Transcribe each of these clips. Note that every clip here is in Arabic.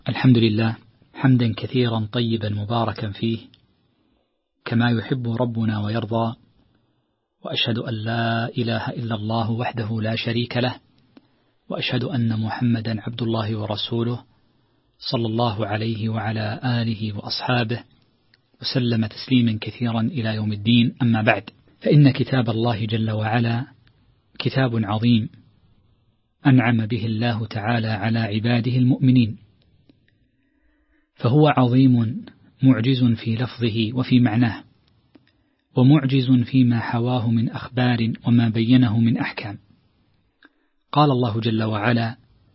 الحمد لله حمدا كثيرا طيبا مباركا فيه كما يحب ربنا ويرضى، وأشهد أن لا إله إلا الله وحده لا شريك له، وأشهد أن محمدا عبد الله ورسوله صلى الله عليه وعلى آله وأصحابه وسلم تسليما كثيرا إلى يوم الدين. أما بعد، فإن كتاب الله جل وعلا كتاب عظيم أنعم به الله تعالى على عباده المؤمنين، فهو عظيم معجز في لفظه وفي معناه، ومعجز فيما حواه من أخبار وما بينه من أحكام. قال الله جل وعلا: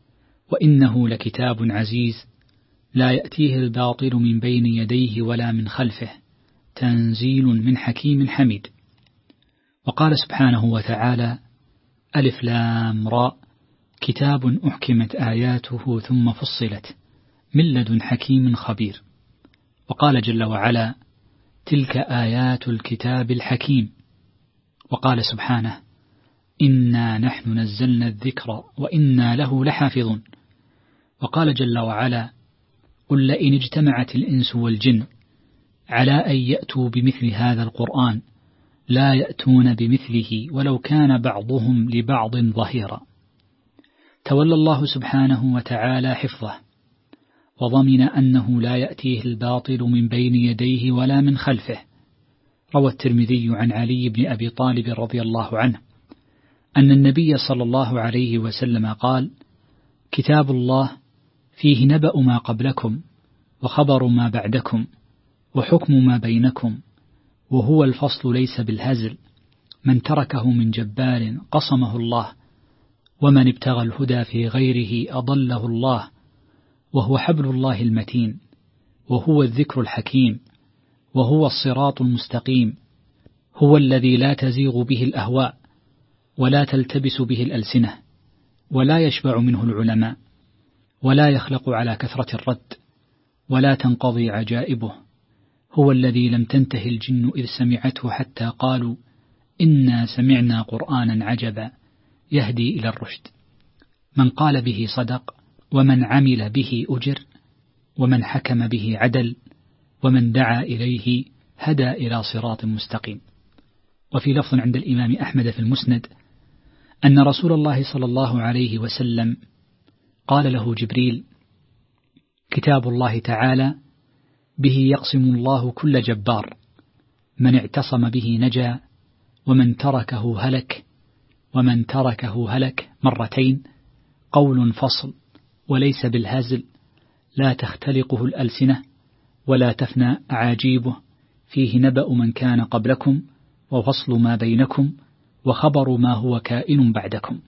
وإنه لكتاب عزيز لا يأتيه الباطل من بين يديه ولا من خلفه تنزيل من حكيم حميد. وقال سبحانه وتعالى: ألف لام راء كتاب أحكمت آياته ثم فصلت من لدن حكيم خبير. وقال جل وعلا: تلك آيات الكتاب الحكيم. وقال سبحانه: إنا نحن نزلنا الذكر وإنا له لحافظون. وقال جل وعلا: قل لئن اجتمعت الإنس والجن على أن يأتوا بمثل هذا القرآن لا يأتون بمثله ولو كان بعضهم لبعض ظهيرا. تولى الله سبحانه وتعالى حفظه، وضمن أنه لا يأتيه الباطل من بين يديه ولا من خلفه. روى الترمذي عن علي بن أبي طالب رضي الله عنه أن النبي صلى الله عليه وسلم قال: كتاب الله فيه نبأ ما قبلكم وخبر ما بعدكم وحكم ما بينكم، وهو الفصل ليس بالهزل، من تركه من جبار قصمه الله، ومن ابتغى الهدى في غيره أضله الله، وهو حبل الله المتين، وهو الذكر الحكيم، وهو الصراط المستقيم، هو الذي لا تزيغ به الأهواء ولا تلتبس به الألسنة ولا يشبع منه العلماء ولا يخلق على كثرة الرد ولا تنقضي عجائبه، هو الذي لم تنته الجن إذ سمعته حتى قالوا إنا سمعنا قرآنا عجبا يهدي إلى الرشد. من قال به صدق، ومن عمل به أجر، ومن حكم به عدل، ومن دعا إليه هدى إلى صراط مستقيم. وفي لفظ عند الإمام أحمد في المسند أن رسول الله صلى الله عليه وسلم قال له جبريل: كتاب الله تعالى به يقسم الله كل جبار، من اعتصم به نجا، ومن تركه هلك، ومن تركه هلك مرتين، قول فصل وليس بالهزل، لا تختلقه الألسنة ولا تفنى أعاجيبه، فيه نبأ من كان قبلكم وفصل ما بينكم وخبر ما هو كائن بعدكم.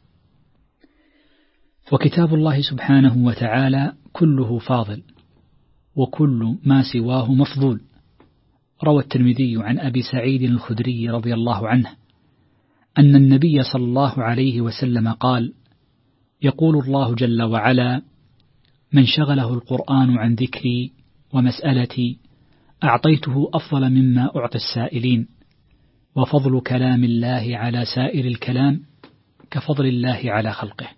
وكتاب الله سبحانه وتعالى كله فاضل، وكل ما سواه مفضول. روى الترمذي عن أبي سعيد الخدري رضي الله عنه أن النبي صلى الله عليه وسلم قال: يقول الله جل وعلا: من شغله القرآن عن ذكري ومسألتي أعطيته أفضل مما أعطي السائلين، وفضل كلام الله على سائر الكلام كفضل الله على خلقه.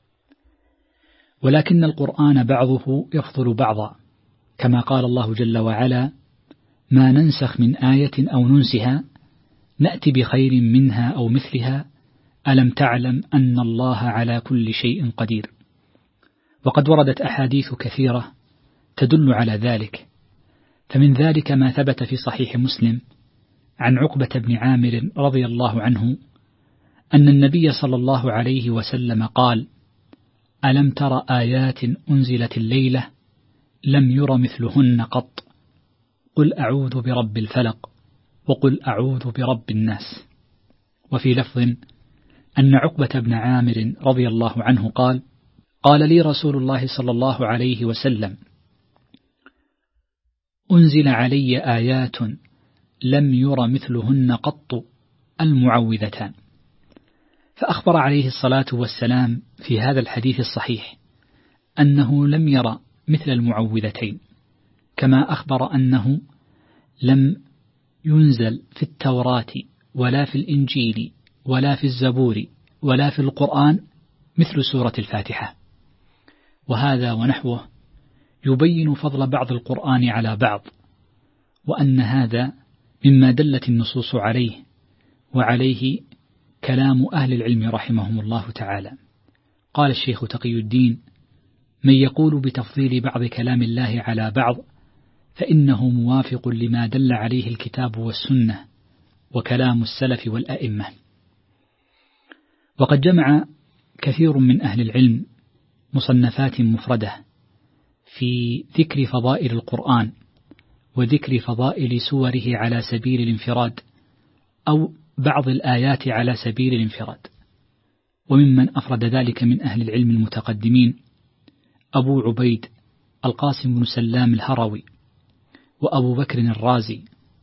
ولكن القرآن بعضه يفضل بعضا، كما قال الله جل وعلا: ما ننسخ من آية أو ننسها نأتي بخير منها أو مثلها ألم تعلم أن الله على كل شيء قدير. وقد وردت أحاديث كثيرة تدل على ذلك، فمن ذلك ما ثبت في صحيح مسلم عن عقبة بن عامر رضي الله عنه أن النبي صلى الله عليه وسلم قال: ألم تر آيات أنزلت الليلة لم ير مثلهن قط، قل أعوذ برب الفلق، وقل أعوذ برب الناس. وفي لفظ أن عقبة بن عامر رضي الله عنه قال: قال لي رسول الله صلى الله عليه وسلم: أنزل علي آيات لم ير مثلهن قط المعوذتان. فأخبر عليه الصلاة والسلام في هذا الحديث الصحيح أنه لم ير مثل المعوذتين، كما أخبر أنه لم ينزل في التوراة ولا في الإنجيل ولا في الزبور ولا في القرآن مثل سورة الفاتحة. وهذا ونحوه يبين فضل بعض القرآن على بعض، وأن هذا مما دلت النصوص عليه، وعليه كلام أهل العلم رحمهم الله تعالى. قال الشيخ تقي الدين: من يقول بتفضيل بعض كلام الله على بعض فإنه موافق لما دل عليه الكتاب والسنة وكلام السلف والأئمة. وقد جمع كثير من أهل العلم مصنفات مفردة في ذكر فضائل القرآن وذكر فضائل سوره على سبيل الانفراد أو بعض الآيات على سبيل الانفراد. وممن أفرد ذلك من أهل العلم المتقدمين أبو عبيد القاسم بن سلام الهروي، وأبو بكر الرازي،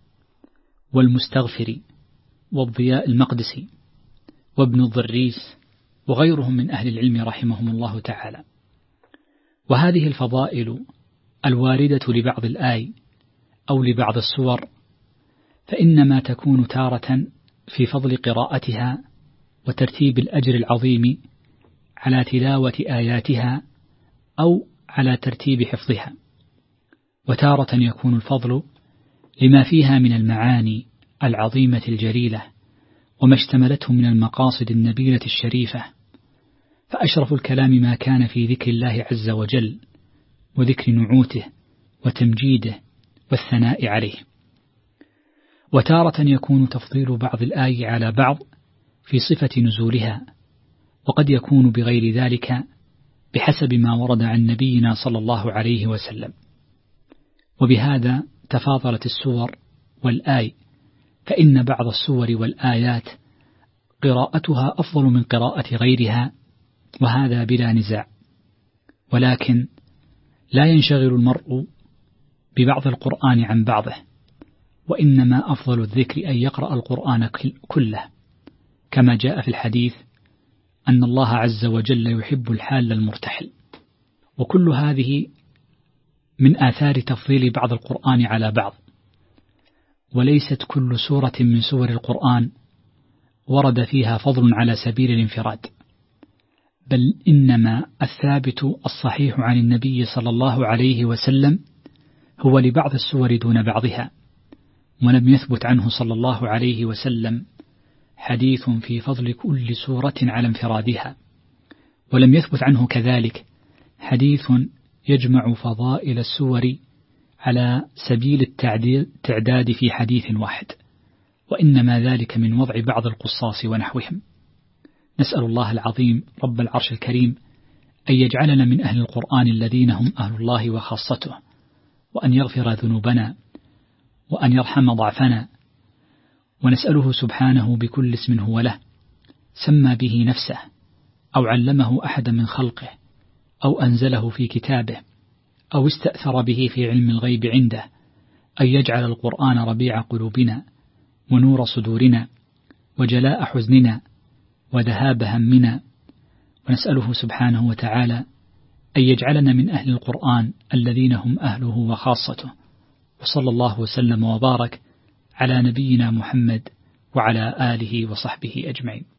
والمستغفري، والضياء المقدسي، وابن الضريس، وغيرهم من أهل العلم رحمهم الله تعالى. وهذه الفضائل الواردة لبعض الآي أو لبعض السور فإنما تكون تارة في فضل قراءتها وترتيب الأجر العظيم على تلاوة آياتها أو على ترتيب حفظها، وتارة يكون الفضل لما فيها من المعاني العظيمة الجليلة وما اشتملته من المقاصد النبيلة الشريفة. فأشرف الكلام ما كان في ذكر الله عز وجل وذكر نعوته وتمجيده والثناء عليه. وتارة يكون تفضيل بعض الآي على بعض في صفة نزولها، وقد يكون بغير ذلك بحسب ما ورد عن نبينا صلى الله عليه وسلم. وبهذا تفاضلت السور والآي، فإن بعض السور والآيات قراءتها أفضل من قراءة غيرها، وهذا بلا نزاع. ولكن لا ينشغل المرء ببعض القرآن عن بعضه، وإنما أفضل الذكر أن يقرأ القرآن كله، كما جاء في الحديث أن الله عز وجل يحب الحال المرتحل. وكل هذه من آثار تفضيل بعض القرآن على بعض. وليست كل سورة من سور القرآن ورد فيها فضل على سبيل الانفراد، بل إنما الثابت الصحيح عن النبي صلى الله عليه وسلم هو لبعض السور دون بعضها، ولم يثبت عنه صلى الله عليه وسلم حديث في فضل كل سورة على انفرادها، ولم يثبت عنه كذلك حديث يجمع فضائل السور على سبيل التعداد في حديث واحد، وإنما ذلك من وضع بعض القصاص ونحوهم. نسأل الله العظيم رب العرش الكريم أن يجعلنا من أهل القرآن الذين هم أهل الله وخاصته، وأن يغفر ذنوبنا، وأن يرحم ضعفنا. ونسأله سبحانه بكل اسم هو له سمى به نفسه أو علمه أحد من خلقه أو أنزله في كتابه أو استأثر به في علم الغيب عنده، أن يجعل القرآن ربيع قلوبنا ونور صدورنا وجلاء حزننا وذهاب همنا. ونسأله سبحانه وتعالى أن يجعلنا من أهل القرآن الذين هم أهله وخاصته. وصلى الله وسلم وبارك على نبينا محمد وعلى آله وصحبه أجمعين.